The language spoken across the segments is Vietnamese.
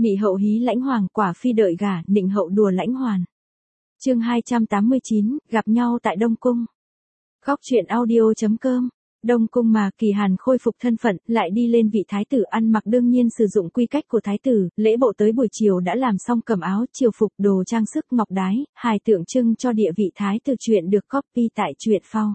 Mị hậu hí lãnh hoàng, quả phi đợi gả, nịnh hậu đùa lãnh hoàn. Chương 289, gặp nhau tại Đông Cung. Góc truyện audio.com. Đông Cung mà Kỳ Hàn khôi phục thân phận, lại đi lên vị thái tử ăn mặc đương nhiên sử dụng quy cách của thái tử, lễ bộ tới buổi chiều đã làm xong cầm áo, triều phục, đồ trang sức ngọc đái, hài tượng trưng cho địa vị thái tử. Chuyện được copy tại truyện phao.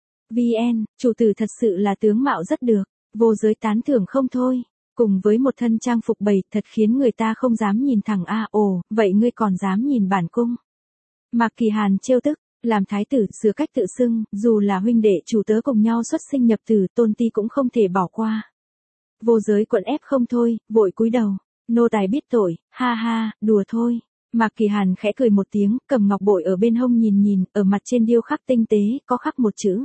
VN, chủ tử thật sự là tướng mạo rất được, vô giới tán thưởng không thôi. Cùng với một thân trang phục bầy, thật khiến người ta không dám nhìn thẳng ồ, vậy ngươi còn dám nhìn bản cung. Mạc Kỳ Hàn trêu tức, làm thái tử, sửa cách tự xưng, dù là huynh đệ chủ tớ cùng nhau xuất sinh nhập tử, tôn ti cũng không thể bỏ qua. Vô giới quận ép không thôi, vội cúi đầu, nô tài biết tội, ha ha, đùa thôi. Mạc Kỳ Hàn khẽ cười một tiếng, cầm ngọc bội ở bên hông nhìn, ở mặt trên điêu khắc tinh tế, có khắc một chữ.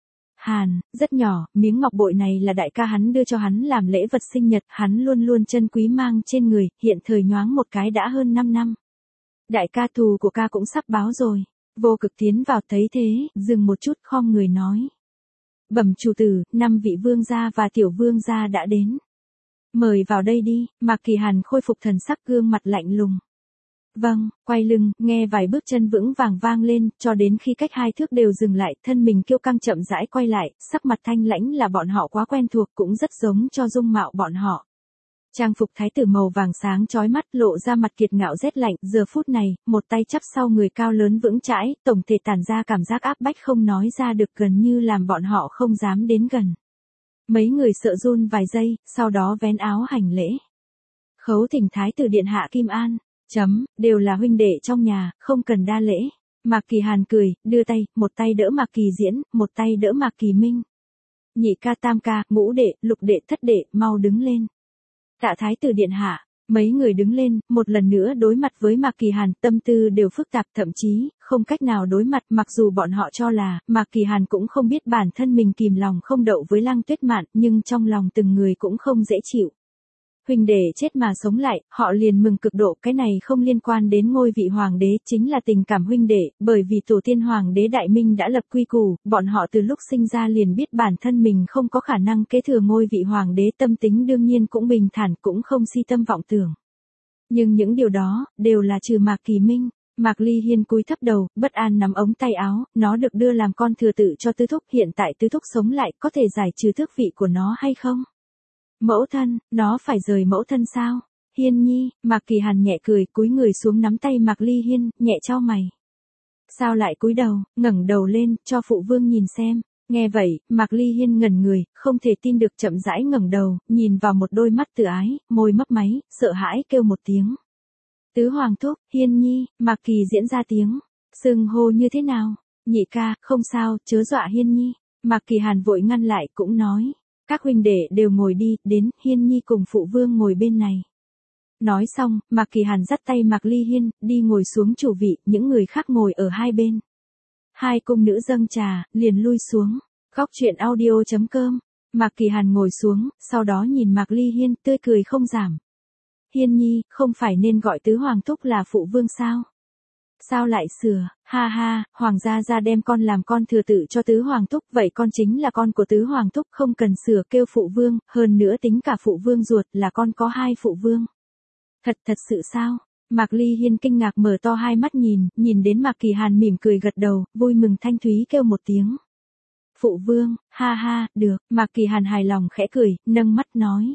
Hàn, rất nhỏ, miếng ngọc bội này là đại ca hắn đưa cho hắn làm lễ vật sinh nhật, hắn luôn luôn trân quý mang trên người, hiện thời nhoáng một cái đã hơn 5 năm. Đại ca, thù của ca cũng sắp báo rồi. Vô Cực tiến vào thấy thế, dừng một chút khom người nói. Bẩm chủ tử, 5 vị vương gia và tiểu vương gia đã đến. Mời vào đây đi. Mạc Kỳ Hàn khôi phục thần sắc, gương mặt lạnh lùng. Vâng, quay lưng, nghe vài bước chân vững vàng vang lên, cho đến khi cách 2 thước đều dừng lại, thân mình kiêu căng chậm rãi quay lại, sắc mặt thanh lãnh là bọn họ quá quen thuộc, cũng rất giống cho dung mạo bọn họ. Trang phục thái tử màu vàng sáng chói mắt, lộ ra mặt kiệt ngạo rét lạnh, giờ phút này, một tay chắp sau người cao lớn vững chãi, tổng thể tản ra cảm giác áp bách không nói ra được, gần như làm bọn họ không dám đến gần. Mấy người sợ run vài giây, sau đó vén áo hành lễ. Khấu thỉnh thái tử điện hạ Kim An. Đều là huynh đệ trong nhà, không cần đa lễ. Mạc Kỳ Hàn cười, đưa tay, một tay đỡ Mạc Kỳ Diễn, một tay đỡ Mạc Kỳ Minh. Nhị ca, tam ca, ngũ đệ, lục đệ, thất đệ, mau đứng lên. Tạ thái tử điện hạ. Mấy người đứng lên, một lần nữa đối mặt với Mạc Kỳ Hàn, tâm tư đều phức tạp, thậm chí không cách nào đối mặt, mặc dù bọn họ cho là Mạc Kỳ Hàn cũng không biết bản thân mình kìm lòng không đậu với Lăng Tuyết Mạn, nhưng trong lòng từng người cũng không dễ chịu. Huynh đệ chết mà sống lại, họ liền mừng cực độ, cái này không liên quan đến ngôi vị hoàng đế, chính là tình cảm huynh đệ, bởi vì tổ tiên hoàng đế Đại Minh đã lập quy củ, bọn họ từ lúc sinh ra liền biết bản thân mình không có khả năng kế thừa ngôi vị hoàng đế, tâm tính đương nhiên cũng bình thản, cũng không si tâm vọng tưởng. Nhưng những điều đó, đều là trừ Mạc Kỳ Minh. Mạc Ly Hiên cúi thấp đầu, bất an nắm ống tay áo, nó được đưa làm con thừa tự cho tứ thúc, hiện tại tứ thúc sống lại, có thể giải trừ tước vị của nó hay không? Mẫu thân, nó phải rời mẫu thân sao? Hiên nhi, Mạc Kỳ Hàn nhẹ cười, cúi người xuống nắm tay Mạc Ly Hiên, nhẹ chau mày. Sao lại cúi đầu, ngẩng đầu lên, cho phụ vương nhìn xem. Nghe vậy, Mạc Ly Hiên ngẩn người, không thể tin được, chậm rãi ngẩng đầu, nhìn vào một đôi mắt từ ái, môi mấp máy, sợ hãi kêu một tiếng. Tứ hoàng thúc, Hiên nhi, Mạc Kỳ Diễn ra tiếng. Xưng hô như thế nào? Nhị ca, không sao, chớ dọa Hiên nhi. Mạc Kỳ Hàn vội ngăn lại, cũng nói. Các huynh đệ đều ngồi đi, đến, Hiên nhi cùng phụ vương ngồi bên này. Nói xong, Mạc Kỳ Hàn dắt tay Mạc Ly Hiên, đi ngồi xuống chủ vị, những người khác ngồi ở hai bên. Hai cung nữ dâng trà, liền lui xuống. Góc truyện audio.com. Mạc Kỳ Hàn ngồi xuống, sau đó nhìn Mạc Ly Hiên, tươi cười không giảm. Hiên nhi, không phải nên gọi tứ hoàng thúc là phụ vương sao? Sao lại sửa, ha ha, hoàng gia ra đem con làm con thừa tự cho tứ hoàng thúc, vậy con chính là con của tứ hoàng thúc, không cần sửa kêu phụ vương, hơn nữa tính cả phụ vương ruột là con có 2 phụ vương. Thật sự sao? Mạc Ly Hiên kinh ngạc mở to hai mắt nhìn đến Mạc Kỳ Hàn mỉm cười gật đầu, vui mừng thanh thúy kêu một tiếng. Phụ vương, ha ha, được, Mạc Kỳ Hàn hài lòng khẽ cười, nâng mắt nói.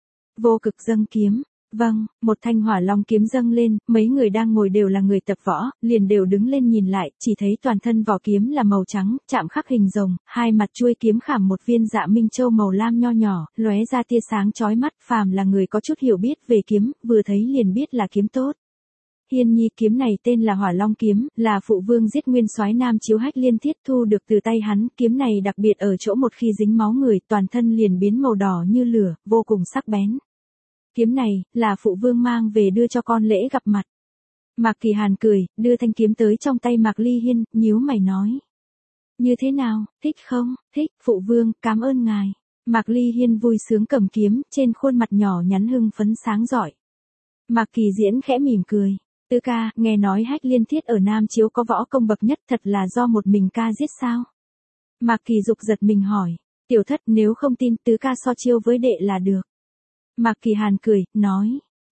Vô Cực dâng kiếm. Vâng, một thanh hỏa long kiếm dâng lên, mấy người đang ngồi đều là người tập võ, liền đều đứng lên nhìn lại, chỉ thấy toàn thân vỏ kiếm là màu trắng, chạm khắc hình rồng, hai mặt chuôi kiếm khảm một viên dạ minh châu màu lam nho nhỏ, lóe ra tia sáng chói mắt, phàm là người có chút hiểu biết về kiếm, vừa thấy liền biết là kiếm tốt. Hiên nhi, kiếm này tên là Hỏa Long kiếm, là phụ vương giết nguyên soái Nam Chiếu Hách Liên Thiết thu được từ tay hắn, kiếm này đặc biệt ở chỗ một khi dính máu người, toàn thân liền biến màu đỏ như lửa, vô cùng sắc bén. Kiếm này, là phụ vương mang về đưa cho con lễ gặp mặt. Mạc Kỳ Hàn cười, đưa thanh kiếm tới trong tay Mạc Ly Hiên, nhíu mày nói. Như thế nào, thích không? Thích, phụ vương, cảm ơn ngài. Mạc Ly Hiên vui sướng cầm kiếm, trên khuôn mặt nhỏ nhắn hưng phấn sáng rọi. Mạc Kỳ Diễn khẽ mỉm cười. Tứ ca, nghe nói Hách Liên Thiết ở Nam Chiếu có võ công bậc nhất, thật là do một mình ca giết sao? Mạc Kỳ Dục giật mình hỏi. Tiểu thất, nếu không tin, tứ ca so chiêu với đệ là được. Mạc Kỳ Hàn cười, nói.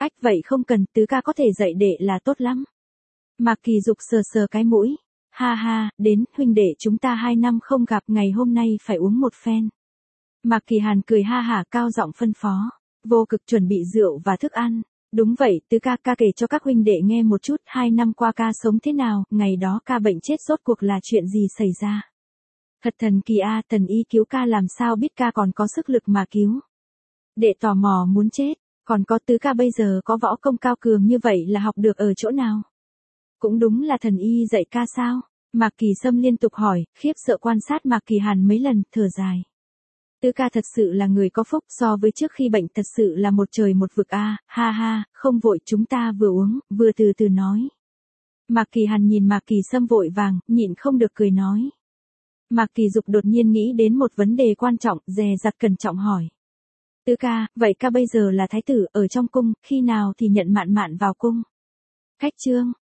Ách vậy không cần, tứ ca có thể dạy đệ là tốt lắm. Mạc Kỳ Dục sờ sờ cái mũi. Ha ha, đến, huynh đệ chúng ta 2 năm không gặp, ngày hôm nay phải uống một phen. Mạc Kỳ Hàn cười ha hả cao giọng phân phó. Vô Cực chuẩn bị rượu và thức ăn. Đúng vậy, tứ ca, ca kể cho các huynh đệ nghe một chút, 2 năm qua ca sống thế nào, ngày đó ca bệnh chết rốt cuộc là chuyện gì xảy ra. Thật thần kỳ a, thần y cứu ca làm sao biết ca còn có sức lực mà cứu. Đệ tò mò muốn chết, còn có tứ ca bây giờ có võ công cao cường như vậy là học được ở chỗ nào? Cũng đúng là thần y dạy ca sao? Mạc Kỳ Sâm liên tục hỏi, khiếp sợ quan sát Mạc Kỳ Hàn mấy lần, thở dài. Tứ ca thật sự là người có phúc, so với trước khi bệnh thật sự là một trời một vực a, ha ha, không vội, chúng ta vừa uống, vừa từ từ nói. Mạc Kỳ Hàn nhìn Mạc Kỳ Sâm vội vàng, nhịn không được cười nói. Mạc Kỳ Dục đột nhiên nghĩ đến một vấn đề quan trọng, dè dặt cẩn trọng hỏi. Tứ ca, vậy ca bây giờ là thái tử ở trong cung, khi nào thì nhận Mạn Mạn vào cung? Khách trương,